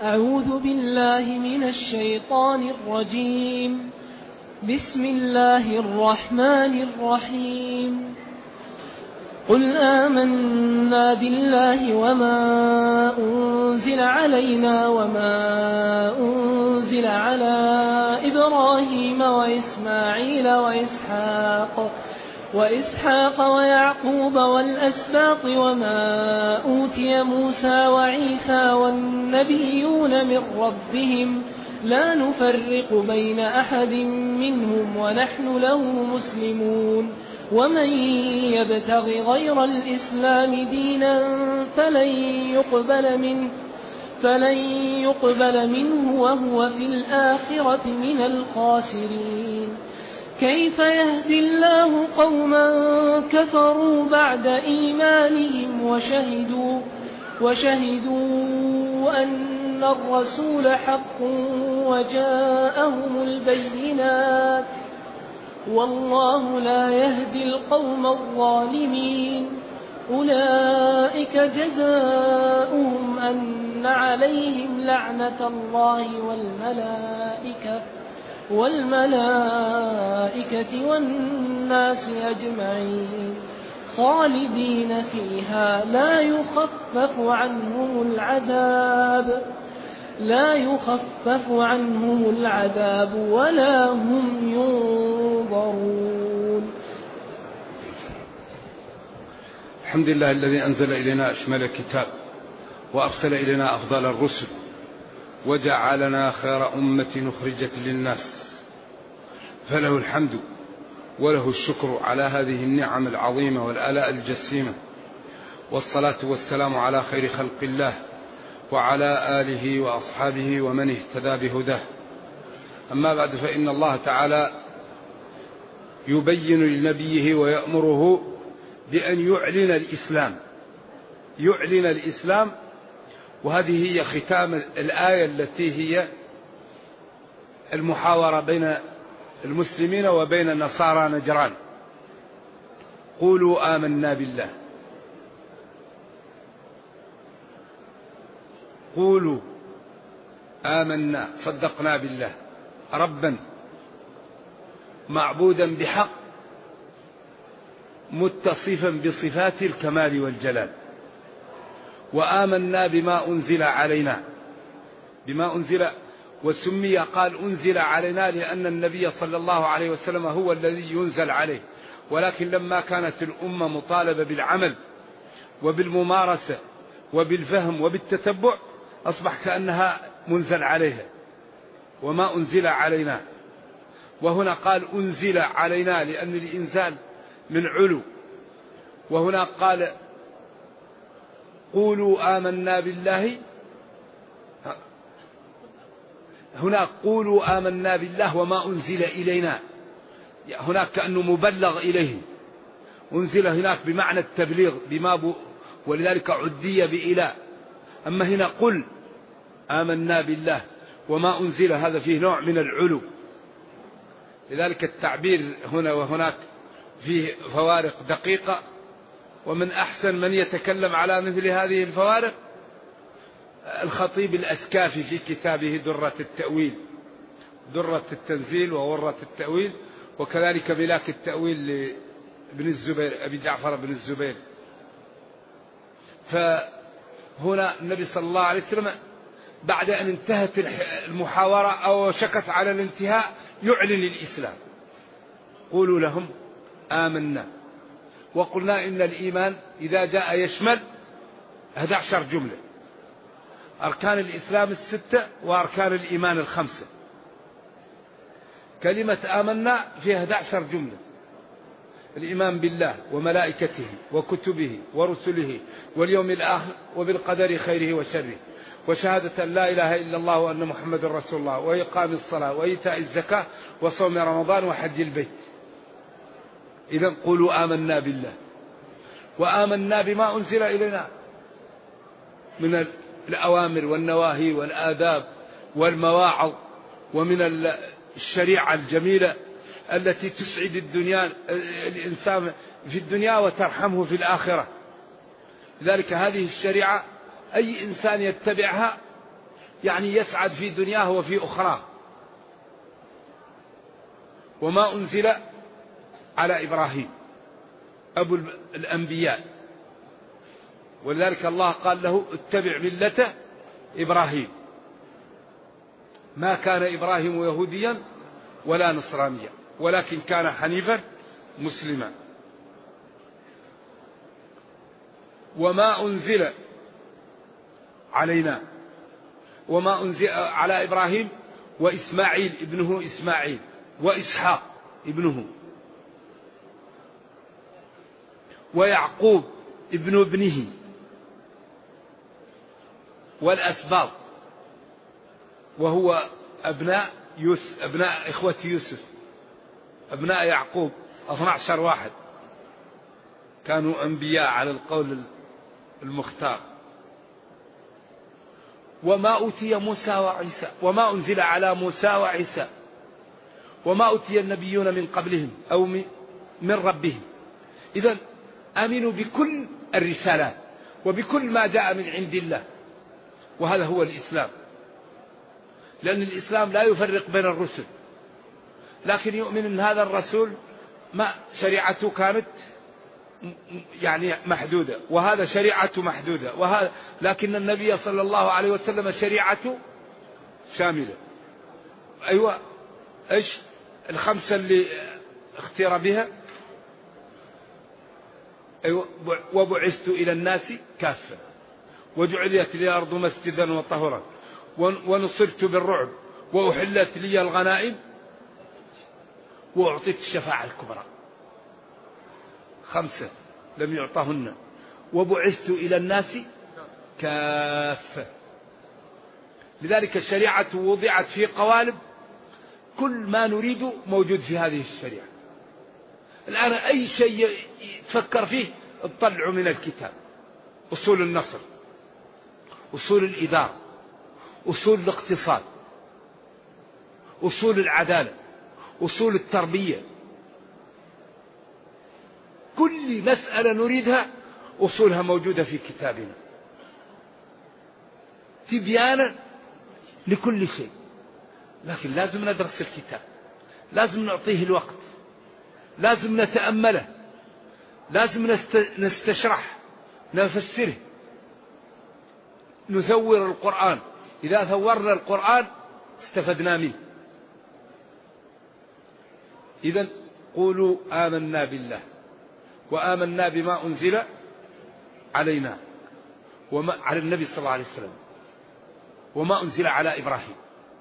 أعوذ بالله من الشيطان الرجيم. بسم الله الرحمن الرحيم. قل آمنا بالله وما أنزل علينا وما أنزل على إبراهيم وإسماعيل وإسحاق ويعقوب والأسباط وما أوتي موسى وعيسى والنبيون من ربهم لا نفرق بين أحد منهم ونحن له مسلمون. ومن يبتغ غير الإسلام دينا فلن يقبل منه وهو في الآخرة من الخاسرين. كيف يهدي الله قوما كفروا بعد إيمانهم وشهدوا أن الرسول حق وجاءهم البينات والله لا يهدي القوم الظالمين. أولئك جزاؤهم أن عليهم لعنة الله والملائكة والناس أجمعين خالدين فيها لا يخفف عنهم العذاب ولا هم ينظرون. الحمد لله الذي أنزل إلينا أشمل الكتاب وأرسل إلينا أفضل الرسل وجعلنا خير أمة أخرجت للناس، فله الحمد وله الشكر على هذه النعم العظيمة والآلاء الجسيمة، والصلاة والسلام على خير خلق الله وعلى آله وأصحابه ومن اهتدى بهداه. أما بعد، فإن الله تعالى يبين لنبيه ويأمره بأن يعلن الإسلام، وهذه هي ختام الآية التي هي المحاورة بين المسلمين وبين نصارى نجران. قولوا آمنا بالله، قولوا آمنا صدقنا بالله ربا معبودا بحق متصفا بصفات الكمال والجلال، وآمنا بما أنزل علينا، وسمي قال أنزل علينا لأن النبي صلى الله عليه وسلم هو الذي ينزل عليه، ولكن لما كانت الأمة مطالبة بالعمل وبالممارسة وبالفهم وبالتتبع أصبح كأنها منزل عليها. وما أنزل علينا، وهنا قال أنزل علينا لأن الإنزال من علو، وهنا قال قولوا آمنا بالله، هنا قولوا آمنا بالله وما أنزل إلينا، هناك كأنه مبلغ إليه، أنزل هناك بمعنى التبليغ ولذلك عدي بإله. أما هنا قل آمنا بالله وما أنزل، هذا فيه نوع من العلو، لذلك التعبير هنا وهناك فيه فوارق دقيقة. ومن أحسن من يتكلم على مثل هذه الفوارق الخطيب الأسكافي في كتابه درة التنزيل وورة التأويل، وكذلك ملاك التأويل لابن الزبير أبي جعفر بن الزبير. فهنا النبي صلى الله عليه وسلم بعد أن انتهت المحاورة أو شكت على الانتهاء يعلن الإسلام. قولوا لهم آمنا، وقلنا إن الإيمان إذا جاء يشمل 11 جملة، أركان الإسلام 6 وأركان الإيمان 5. كلمة آمنا فيها 11 جملة: الإيمان بالله وملائكته وكتبه ورسله واليوم الآخر وبالقدر خيره وشره، وشهادة أن لا إله إلا الله وأن محمد رسول الله، وإقام الصلاة وإيتاء الزكاة وصوم رمضان وحج البيت. إذن قولوا آمنا بالله وآمنا بما أنزل إلينا من الأوامر والنواهي والآداب والمواعظ، ومن الشريعة الجميلة التي تسعد الإنسان في الدنيا وترحمه في الآخرة. لذلك هذه الشريعة أي إنسان يتبعها يعني يسعد في دنياه وفي أخراه. وما أنزل على إبراهيم أبو الأنبياء، ولذلك الله قال له اتبع ملة إبراهيم، ما كان إبراهيم يهوديا ولا نصرانيا ولكن كان حنيفا مسلما. وما أنزل علينا، وما أنزل على إبراهيم وإسماعيل ابنه إسماعيل وإسحاق ابنه ويعقوب ابن ابنه والأسباط، وهو أبناء إخوة يوسف، أبناء يعقوب 12 واحد كانوا أنبياء على القول المختار. وما أوتي موسى وعيسى، وما أنزل على موسى وعيسى، وما أوتي النبيون من قبلهم أو من ربهم. إذن آمنوا بكل الرسالات وبكل ما جاء من عند الله، وهذا هو الإسلام، لأن الإسلام لا يفرق بين الرسل، لكن يؤمن أن هذا الرسول ما شريعته كانت يعني محدودة، وهذا شريعته محدودة، وهذا لكن النبي صلى الله عليه وسلم شريعته شاملة. أيوة، إيش الخمسة اللي اختير بها؟ أيوة، وبعثت إلى الناس كافة، وجعلت لي الأرض مسجدا وطهورا، ونصرت بالرعب، وأحلت لي الغنائم، وأعطيت الشفاعة الكبرى. 5 لم يعطهن. وبعثت إلى الناس كافة. لذلك الشريعة وضعت في قوالب، كل ما نريد موجود في هذه الشريعة. الآن أي شيء تفكر فيه اطلعوا من الكتاب: أصول النصر، أصول الإدارة، أصول الاقتصاد، أصول العدالة، أصول التربية، كل مسألة نريدها أصولها موجودة في كتابنا تبيانا لكل شيء. لكن لازم ندرس الكتاب، لازم نعطيه الوقت، لازم نتأمله، لازم نستشرح، نفسره، نثور القرآن. إذا ثورنا القرآن استفدنا منه. إذن قولوا آمنا بالله وآمنا بما أنزل علينا وما على النبي صلى الله عليه وسلم، وما أنزل على إبراهيم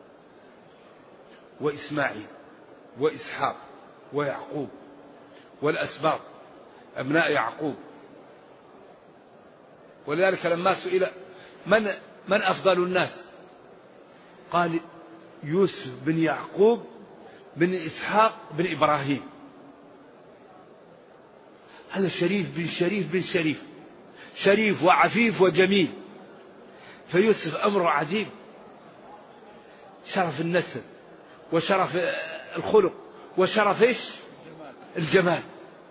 وإسماعيل وإسحاق ويعقوب والأسباط أبناء يعقوب. ولذلك لما سئل من أفضل الناس قال يوسف بن يعقوب بن إسحاق بن إبراهيم. هذا شريف بن شريف بن شريف، شريف وعفيف وجميل. فيوسف أمره عجيب، شرف النسب وشرف الخلق وشرف إيش؟ الجمال.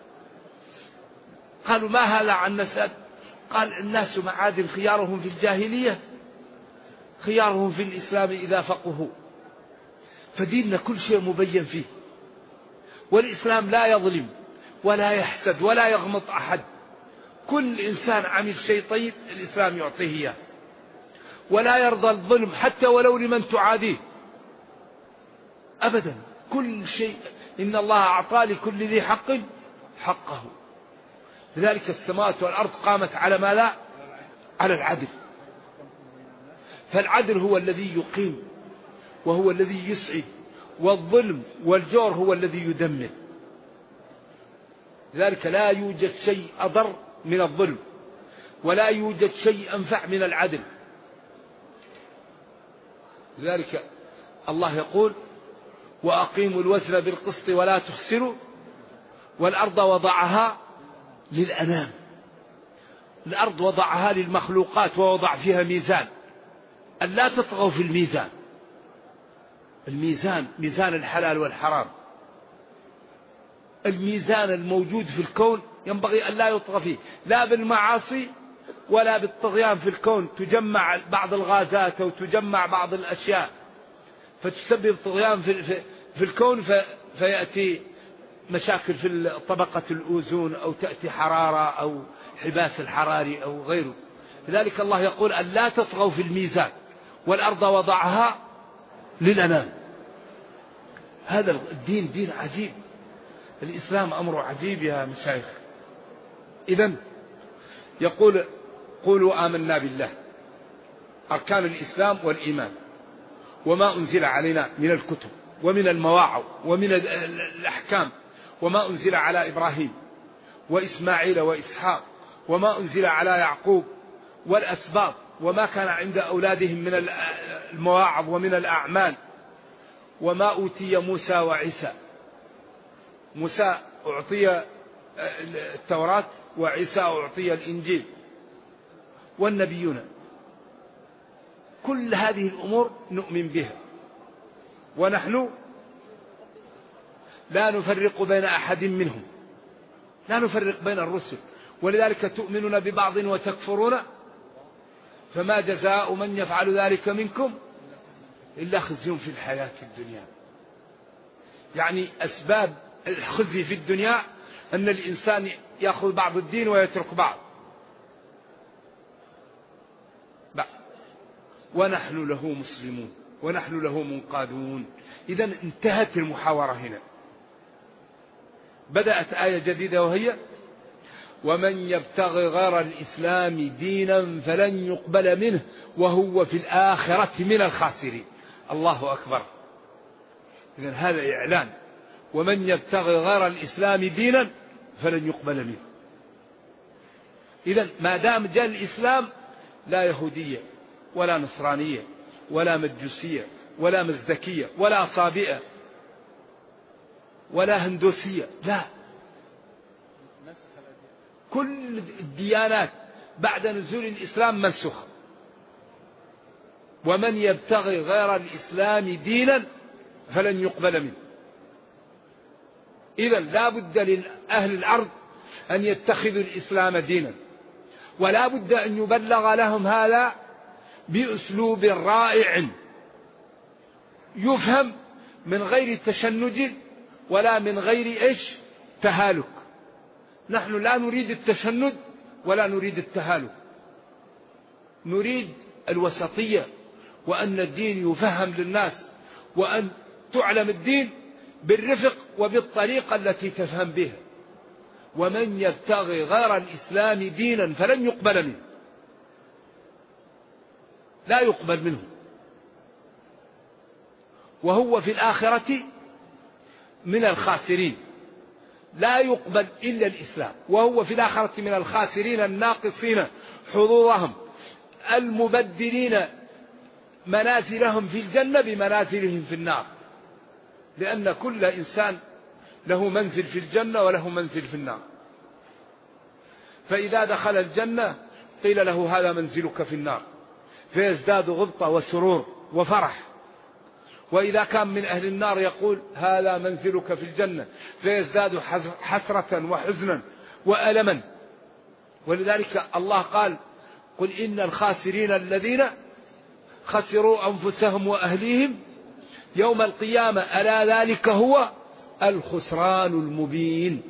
قالوا ما هذا عن نسب؟ قال الناس معادن، خيارهم في الجاهلية خيارهم في الإسلام إذا فقهوا. فديننا كل شيء مبين فيه، والإسلام لا يظلم ولا يحسد ولا يغمط أحد. كل إنسان عمل شيء طيب الإسلام يعطيه إياه، ولا يرضى الظلم حتى ولو لمن تعاديه أبدا. كل شيء إن الله أعطى لكل ذي حق حقه. لذلك السماوات والأرض قامت على ما لا؟ على العدل. فالعدل هو الذي يقيم وهو الذي يسعد، والظلم والجور هو الذي يدمر. لذلك لا يوجد شيء أضر من الظلم، ولا يوجد شيء أنفع من العدل. لذلك الله يقول وأقيموا الوزن بالقسط ولا تخسروا، والأرض وضعها للأنام. الأرض وضعها للمخلوقات ووضع فيها ميزان، أن لا تطغوا في الميزان. الميزان ميزان الحلال والحرام، الميزان الموجود في الكون ينبغي أن لا يطغى فيه لا بالمعاصي ولا بالطغيان في الكون تجمع بعض الغازات أو تجمع بعض الأشياء فتسبب طغيان في الكون، فيأتي مشاكل في طبقة الأوزون أو تأتي حرارة أو حباس الحراري أو غيره. لذلك الله يقول أن لا تطغوا في الميزان والأرض وضعها للأنام. هذا الدين دين عجيب، الإسلام أمر عجيب يا مشايخ. إذن يقول قولوا آمنا بالله، أركان الإسلام والإيمان وما أنزل علينا من الكتب ومن المواعظ ومن الأحكام، وما أنزل على إبراهيم وإسماعيل وإسحاق وما أنزل على يعقوب والأسباط، وما كان عند أولادهم من المواعظ ومن الأعمال، وما أوتي موسى وعيسى. موسى أعطي التوراة وعيسى أعطي الإنجيل والنبيون. كل هذه الأمور نؤمن بها، ونحن لا نفرق بين أحد منهم، لا نفرق بين الرسل. ولذلك تؤمنون ببعض وتكفرون، فما جزاء من يفعل ذلك منكم إلا خزي في الحياة الدنيا. يعني أسباب الخزي في الدنيا أن الإنسان يأخذ بعض الدين ويترك بعض. ونحن له مسلمون ونحن له منقادون. إذن انتهت المحاورة هنا، بدأت آية جديدة وهي ومن يبتغي غير الإسلام دينا فلن يقبل منه وهو في الآخرة من الخاسرين. الله أكبر. إذن هذا إعلان، ومن يبتغي غير الإسلام دينا فلن يقبل منه. إذن ما دام جاء الإسلام لا يهودية ولا نصرانية ولا مجوسية ولا مزدكية ولا صابئة ولا هندوسية، لا، كل الديانات بعد نزول الإسلام منسوخة. ومن يبتغي غير الإسلام دينا فلن يقبل منه. إذن لا بد لأهل الأرض أن يتخذوا الإسلام دينا، ولا بد أن يبلغ لهم هذا بأسلوب رائع يفهم من غير تشنج ولا من غير تهالك. نحن لا نريد التشنج ولا نريد التهالك، نريد الوسطية، وأن الدين يفهم للناس، وأن تعلم الدين بالرفق وبالطريقة التي تفهم بها. ومن يبتغي غير الإسلام دينا فلن يقبل منه، لا يقبل منه، وهو في الآخرة من الخاسرين. لا يقبل إلا الإسلام، وهو في الآخرة من الخاسرين الناقصين حظوظهم المبدلين منازلهم في الجنة بمنازلهم في النار، لأن كل إنسان له منزل في الجنة وله منزل في النار. فإذا دخل الجنة قيل له هذا منزلك في النار، فيزداد غبطة وسرور وفرح. وإذا كان من أهل النار يقول هذا منزلك في الجنة، فيزداد حسرة وحزنا وألما. ولذلك الله قال قل إن الخاسرين الذين خسروا أنفسهم وأهليهم يوم القيامة ألا ذلك هو الخسران المبين.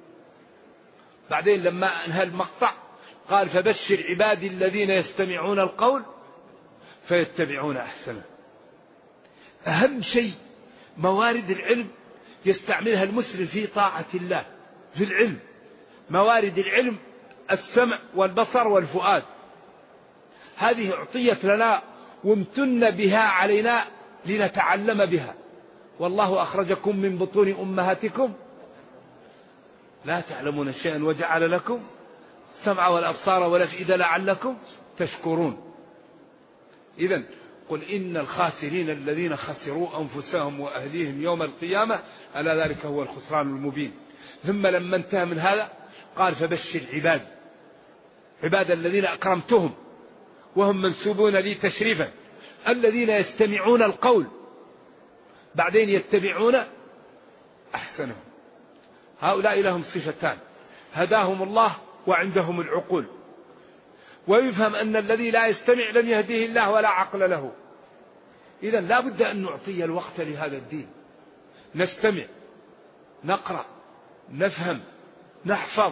بعدين لما انهى المقطع قال فبشر عبادي الذين يستمعون القول فيتبعون أحسنه. أهم شيء موارد العلم يستعملها المسلم في طاعة الله في العلم. موارد العلم السمع والبصر والفؤاد، هذه أعطيت لنا وامتن بها علينا لنتعلم بها. والله أخرجكم من بطون أمهاتكم لا تعلمون شيئا وجعل لكم السمع والأبصار والأفئدة لعلكم تشكرون. إذن قل إن الخاسرين الذين خسروا أنفسهم وأهليهم يوم القيامة ألا ذلك هو الخسران المبين. ثم لما انتهى من هذا قال فبشر عباد الذين أكرمتهم وهم منسوبون لي تشريفا الذين يستمعون القول بعدين يتبعون أحسنه. هؤلاء لهم صفتان: هداهم الله وعندهم العقول. ويفهم أن الذي لا يستمع لم يهديه الله ولا عقل له. إذن لا بد أن نعطي الوقت لهذا الدين، نستمع، نقرأ، نفهم، نحفظ،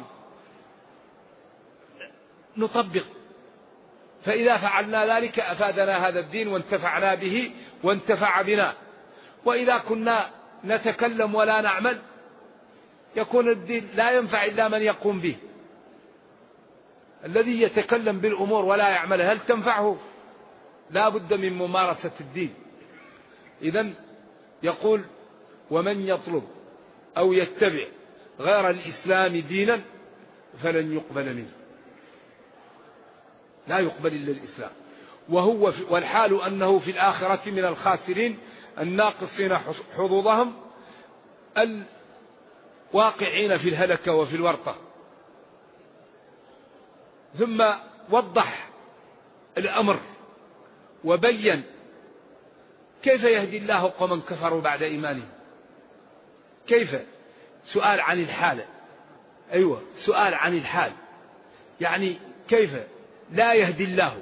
نطبق. فإذا فعلنا ذلك أفادنا هذا الدين وانتفعنا به وانتفع بنا. وإذا كنا نتكلم ولا نعمل يكون الدين لا ينفع إلا من يقوم به. الذي يتكلم بالأمور ولا يعملها هل تنفعه؟ لا بد من ممارسة الدين. إذن يقول: ومن يطلب أو يتبع غير الإسلام دينا فلن يقبل منه. لا يقبل إلا الإسلام. والحال أنه في الآخرة من الخاسرين الناقصين حظوظهم الواقعين في الهلكة وفي الورطة. ثم وضح الأمر وبين كيف يهدي الله قوما كفروا بعد إيمانهم. كيف؟ سؤال عن الحال. أيوة، سؤال عن الحال. يعني كيف لا يهدي الله؟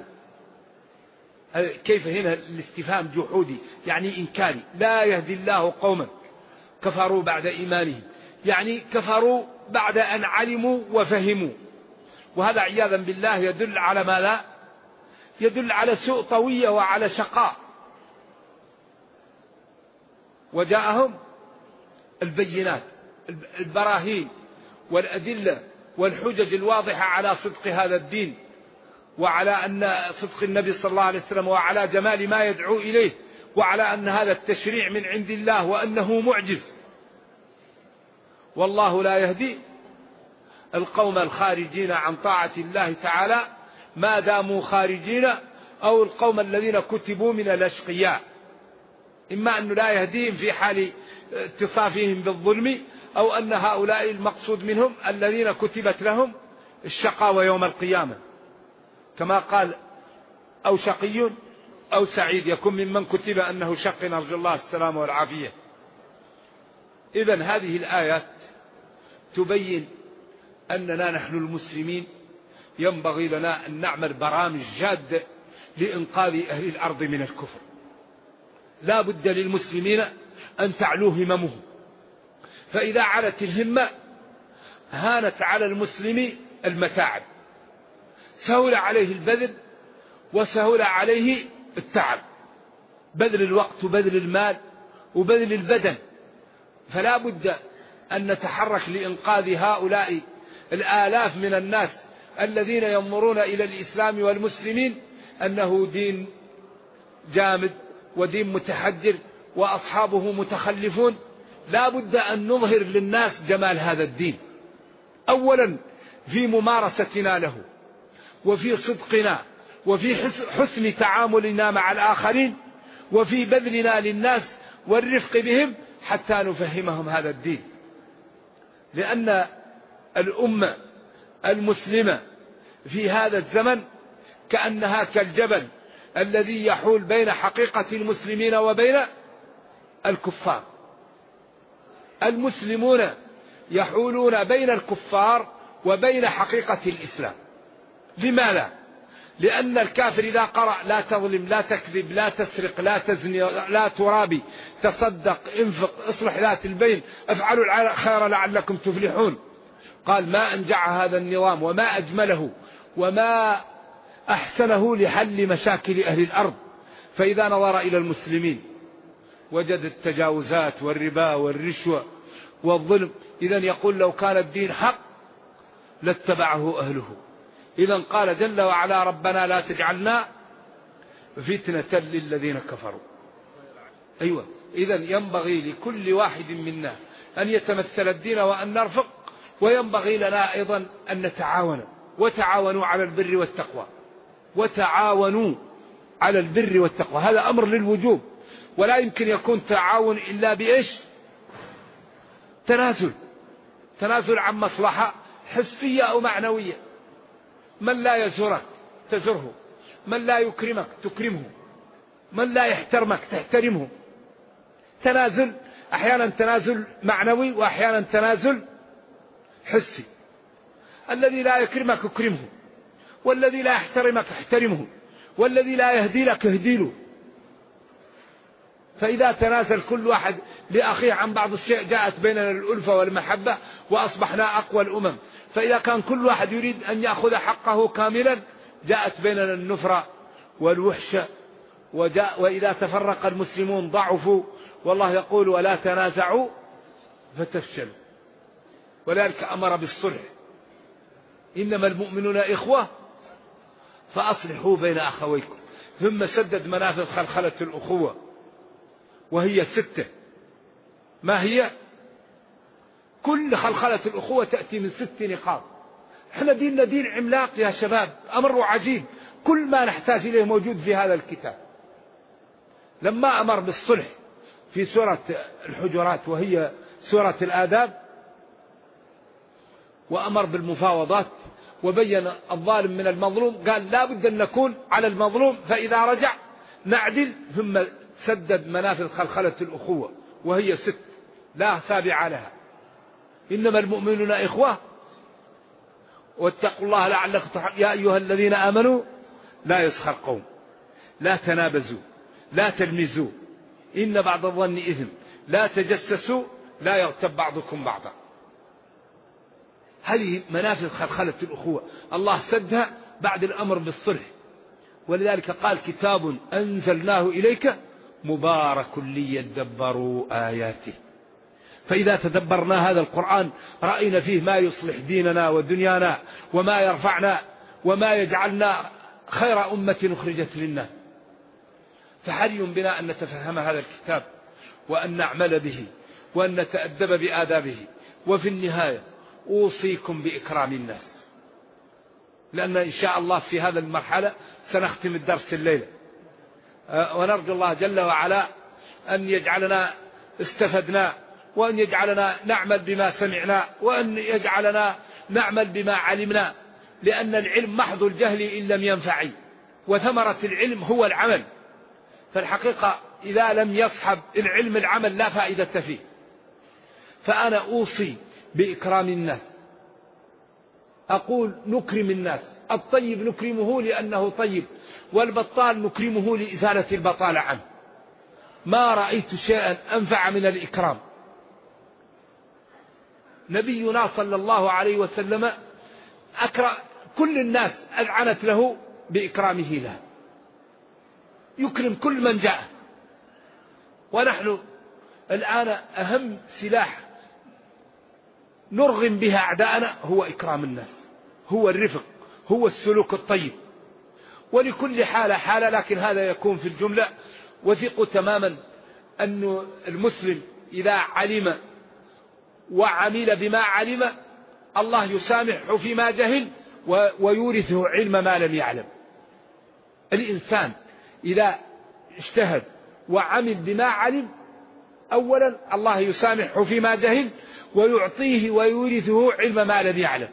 كيف هنا الاستفهام جحودي يعني إنكاري. لا يهدي الله قوما كفروا بعد إيمانهم، يعني كفروا بعد أن علموا وفهموا. وهذا عياذا بالله يدل على ما لا يدل على سوء طوية وعلى شقاء. وجاءهم البينات، البراهين والأدلة والحجج الواضحة على صدق هذا الدين، وعلى أن صدق النبي صلى الله عليه وسلم، وعلى جمال ما يدعو إليه، وعلى أن هذا التشريع من عند الله وأنه معجز. والله لا يهدي القوم الخارجين عن طاعة الله تعالى ما داموا خارجين، أو القوم الذين كتبوا من الأشقياء. إما أنه لا يهديهم في حال اتصافهم بالظلم، أو أن هؤلاء المقصود منهم الذين كتبت لهم الشقاوة يوم القيامة، كما قال: أو شقي أو سعيد، يكون ممن كتب أنه شق، نرجو الله السلامة والعافية. إذن هذه الآيات تبين أننا نحن المسلمين ينبغي لنا أن نعمل برامج جادة لإنقاذ أهل الأرض من الكفر. لا بد للمسلمين أن تعلو هممهم، فإذا علت الهمة هانت على المسلم المتاعب، سهل عليه البذل وسهل عليه التعب، بذل الوقت وبذل المال وبذل البدن. فلا بد أن نتحرك لإنقاذ هؤلاء الآلاف من الناس الذين ينظرون إلى الإسلام والمسلمين أنه دين جامد ودين متحجر وأصحابه متخلفون. لا بد أن نظهر للناس جمال هذا الدين، أولا في ممارستنا له، وفي صدقنا، وفي حسن تعاملنا مع الآخرين، وفي بذلنا للناس والرفق بهم حتى نفهمهم هذا الدين. لأن الأمة المسلمة في هذا الزمن كأنها كالجبل الذي يحول بين حقيقة المسلمين وبين الكفار. المسلمون يحولون بين الكفار وبين حقيقة الإسلام. لماذا؟ لأن الكافر إذا قرأ: لا تظلم، لا تكذب، لا تسرق، لا تزني، لا ترابي، تصدق، انفق، اصلح ذات البين، افعلوا الخير لعلكم تفلحون، قال: ما أنجع هذا النظام وما أجمله وما أحسنه لحل مشاكل أهل الأرض. فإذا نظر إلى المسلمين وجد التجاوزات والربا والرشوة والظلم. إذن يقول: لو كان الدين حق لاتبعه أهله. إذن قال جل وعلا: ربنا لا تجعلنا فتنة للذين كفروا. أيوة، إذن ينبغي لكل واحد منا أن يتمثل الدين وأن نرفق، وينبغي لنا أيضا أن نتعاون. وتعاونوا على البر والتقوى، وتعاونوا على البر والتقوى، هذا أمر للوجوب. ولا يمكن يكون تعاون إلا بإيش؟ تنازل عن مصلحة حسية أو معنوية. من لا يزورك تزره، من لا يكرمك تكرمه، من لا يحترمك تحترمه. تنازل، أحيانا تنازل معنوي وأحيانا تنازل حسي. الذي لا يكرمك اكرمه، والذي لا يحترمك احترمه، والذي لا يهدي لك اهدي له. فإذا تنازل كل واحد لأخيه عن بعض الشيء جاءت بيننا الألفة والمحبة وأصبحنا أقوى الأمم. فإذا كان كل واحد يريد أن يأخذ حقه كاملا جاءت بيننا النفرة والوحشة. وإذا تفرق المسلمون ضعفوا، والله يقول ولا تنازعوا فتفشلوا. ولذلك أمر بالصلح، إنما المؤمنون إخوة فأصلحوا بين أخويكم. ثم سدد منافذ خلخلة الأخوة وهي 6. ما هي؟ كل خلخلة الأخوة تأتي من 6 نقاط. احنا ديننا دين عملاق يا شباب، أمر عجيب، كل ما نحتاج إليه موجود في هذا الكتاب. لما أمر بالصلح في سورة الحجرات وهي سورة الآداب، وأمر بالمفاوضات وبين الظالم من المظلوم، قال لا بد أن نكون على المظلوم، فإذا رجع نعدل. ثم سدد منافذ خلخلة الأخوة وهي 6 لا سابع لها. إنما المؤمنون إخوة واتقوا الله لعلكم ترحمون. يا أيها الذين آمنوا لا يسخر قوم، لا تنابزوا، لا تلمزوا، إن بعض الظن إثم، لا تجسسوا، لا يغتب بعضكم بعضا. هذه منافذ خلخلة الأخوة الله سدها بعد الأمر بالصلح. ولذلك قال كتاب أنزلناه إليك مبارك ليدبروا آياته. فإذا تدبرنا هذا القرآن رأينا فيه ما يصلح ديننا ودنيانا، وما يرفعنا، وما يجعلنا خير أمة أخرجت للناس. فحري بنا أن نتفهم هذا الكتاب وأن نعمل به وأن نتأدب بآدابه. وفي النهاية أوصيكم بإكرام الناس، لأن إن شاء الله في هذا المرحلة سنختم الدرس الليلة، ونرجو الله جل وعلا أن يجعلنا استفدنا، وأن يجعلنا نعمل بما سمعنا، وأن يجعلنا نعمل بما علمنا. لأن العلم محض الجهل إن لم ينفع، وثمرة العلم هو العمل. فالحقيقة إذا لم يصحب العلم العمل لا فائدة فيه. فأنا أوصي بإكرام الناس، أقول نكرم الناس. الطيب نكرمه لأنه طيب، والبطال نكرمه لإزالة البطالة عنه. ما رأيت شيئا أنفع من الإكرام. نبينا صلى الله عليه وسلم أكرم كل الناس، أذعنت له بإكرامه له، يكرم كل من جاء. ونحن الآن أهم سلاح نرغم بها أعداءنا هو إكرام الناس، هو الرفق، هو السلوك الطيب. ولكل حالة حالة، لكن هذا يكون في الجملة. وثقوا تماما أن المسلم إذا علم وعمل بما علم الله يسامحه فيما جهل ويورثه علم ما لم يعلم. الإنسان إذا اجتهد وعمل بما علم أولا الله يسامحه فيما جهل ويعطيه ويورثه علم ما لم يعلم.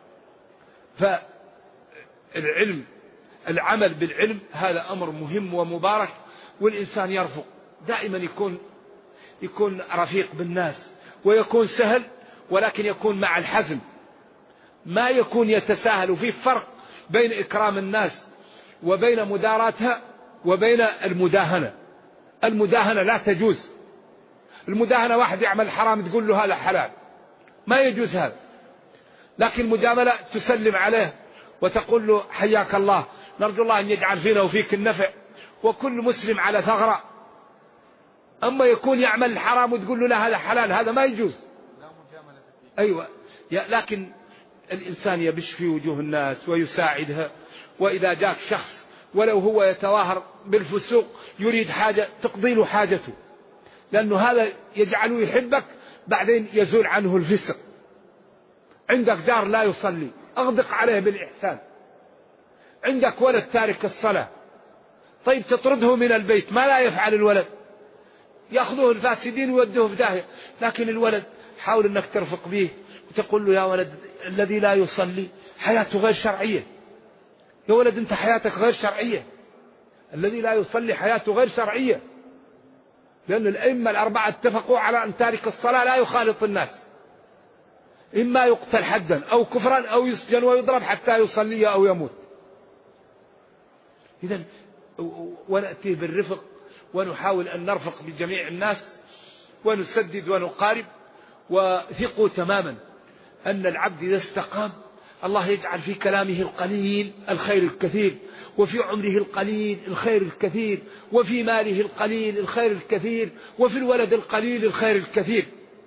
فالعلم، العمل بالعلم هذا أمر مهم ومبارك. والإنسان يرفق دائما، يكون رفيق بالناس، ويكون سهل، ولكن يكون مع الحزم، ما يكون يتساهل. وفي فرق بين إكرام الناس وبين مداراتها وبين المداهنة. المداهنة لا تجوز. المداهنة واحد يعمل حرام تقول له هذا حلال، ما يجوز هذا. لكن المجاملة تسلم عليه وتقول له حياك الله، نرجو الله أن يجعل فينا وفيك النفع، وكل مسلم على ثغرة. أما يكون يعمل الحرام وتقول له لا هذا حلال، هذا ما يجوز. أيوة، لكن الإنسان يبش في وجوه الناس ويساعدها. وإذا جاك شخص ولو هو يتظاهر بالفسوق يريد حاجة تقضي له حاجته، لأنه هذا يجعله يحبك، بعدين يزول عنه الفسق. عندك جار لا يصلي، أغدق عليه بالإحسان. عندك ولد تارك الصلاة، طيب تطرده من البيت، ما لا يفعل الولد، يأخذوه الفاسدين ويودوه في داهية. لكن الولد حاول أنك ترفق به وتقول له يا ولد الذي لا يصلي حياته غير شرعية، يا ولد أنت حياتك غير شرعية، الذي لا يصلي حياته غير شرعية. لأن الأئمة الأربعة اتفقوا على أن تارك الصلاة لا يخالط الناس، إما يقتل حدا أو كفرا أو يسجن ويضرب حتى يصلي أو يموت. إذن ونأتيه بالرفق ونحاول أن نرفق بجميع الناس ونسدد ونقارب. وثقوا تماما أن العبد إذا استقام الله يجعل في كلامه القليل الخير الكثير، وفي عمره القليل الخير الكثير، وفي ماله القليل الخير الكثير، وفي الولد القليل الخير الكثير.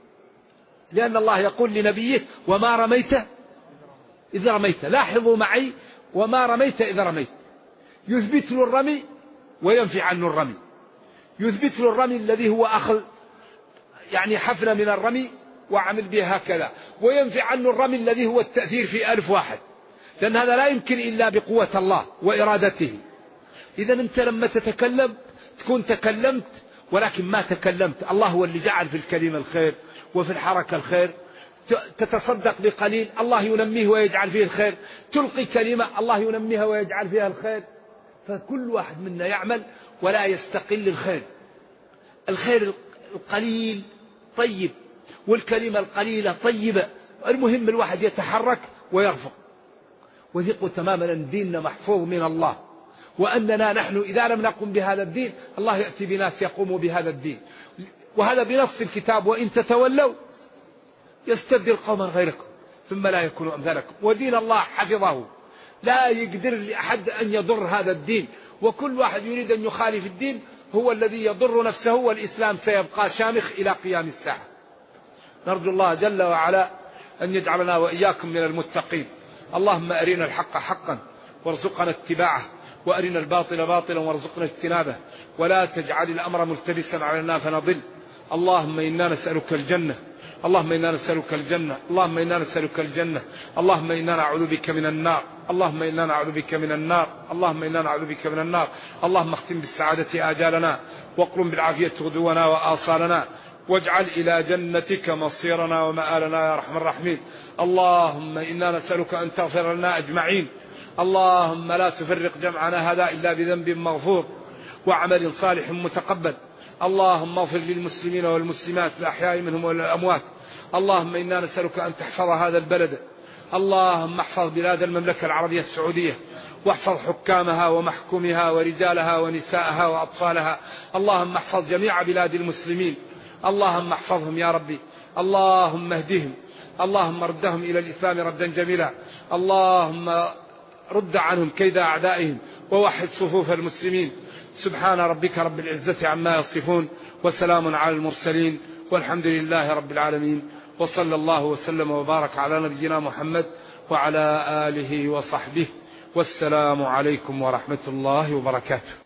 لأن الله يقول لنبيه وما رميت إذ رميت. لاحظوا معي وما رميت إذ رميت، يثبت له الرمي وينفي عنه الرمي. يثبت له الرمي الذي هو أخذ يعني حفنة من الرمي وعمل به هكذا، وينفي عنه الرمي الذي هو التأثير في 1000 واحد، لأن هذا لا يمكن إلا بقوة الله وإرادته. إذا أنت لما تتكلم تكون تكلمت ولكن ما تكلمت، الله هو اللي جعل في الكلمة الخير وفي الحركة الخير. تتصدق بقليل الله ينميه ويجعل فيه الخير، تلقي كلمة الله ينميها ويجعل فيها الخير. فكل واحد منا يعمل ولا يستقل الخير. الخير القليل طيب والكلمة القليلة طيبة، المهم الواحد يتحرك ويرفق. وثقوا تماما أن ديننا محفوظ من الله، وأننا نحن إذا لم نقم بهذا الدين الله يأتي بناس يقوموا بهذا الدين. وهذا بنص الكتاب وإن تتولوا يستبدل قوما غيركم ثم لا يكونوا أمثالكم. ودين الله حفظه، لا يقدر لأحد أن يضر هذا الدين، وكل واحد يريد أن يخالف الدين هو الذي يضر نفسه، والإسلام سيبقى شامخ إلى قيام الساعة. نرجو الله جل وعلا أن يجعلنا وإياكم من المتقين. اللهم أرنا الحق حقا وارزقنا اتباعه، وأرنا الباطل باطلا وارزقنا اجتنابه، ولا تجعل الأمر ملتبسا علينا فنضل. اللهم إنا نسألك الجنة، اللهم إنا نسألك الجنة، اللهم إنا نسألك الجنة، اللهم إنا نعوذ بك من النار، اللهم إنا نعوذ بك من النار، اللهم إنا نعوذ بك من النار. اللهم اختم بالسعادة آجالنا، واقرم بالعافية غدونا وآصالنا، واجعل إلى جنتك مصيرنا ومآلنا يا أرحم الراحمين. اللهم إنا نسألك أن تغفر لنا أجمعين. اللهم لا تفرق جمعنا هذا إلا بذنب مغفور وعمل صالح متقبل. اللهم اغفر للمسلمين والمسلمات الأحياء منهم والأموات. اللهم إنا نسألك أن تحفظ هذا البلد، اللهم احفظ بلاد المملكة العربية السعودية، واحفظ حكامها ومحكومها ورجالها ونساءها وأطفالها. اللهم احفظ جميع بلاد المسلمين، اللهم احفظهم يا ربي، اللهم اهدهم، اللهم ردهم إلى الإسلام ردا جميلا، اللهم رد عنهم كيد أعدائهم ووحد صفوف المسلمين. سبحان ربك رب العزة عما يصفون، وسلام على المرسلين، والحمد لله رب العالمين، وصلى الله وسلم وبارك على نبينا محمد وعلى آله وصحبه، والسلام عليكم ورحمة الله وبركاته.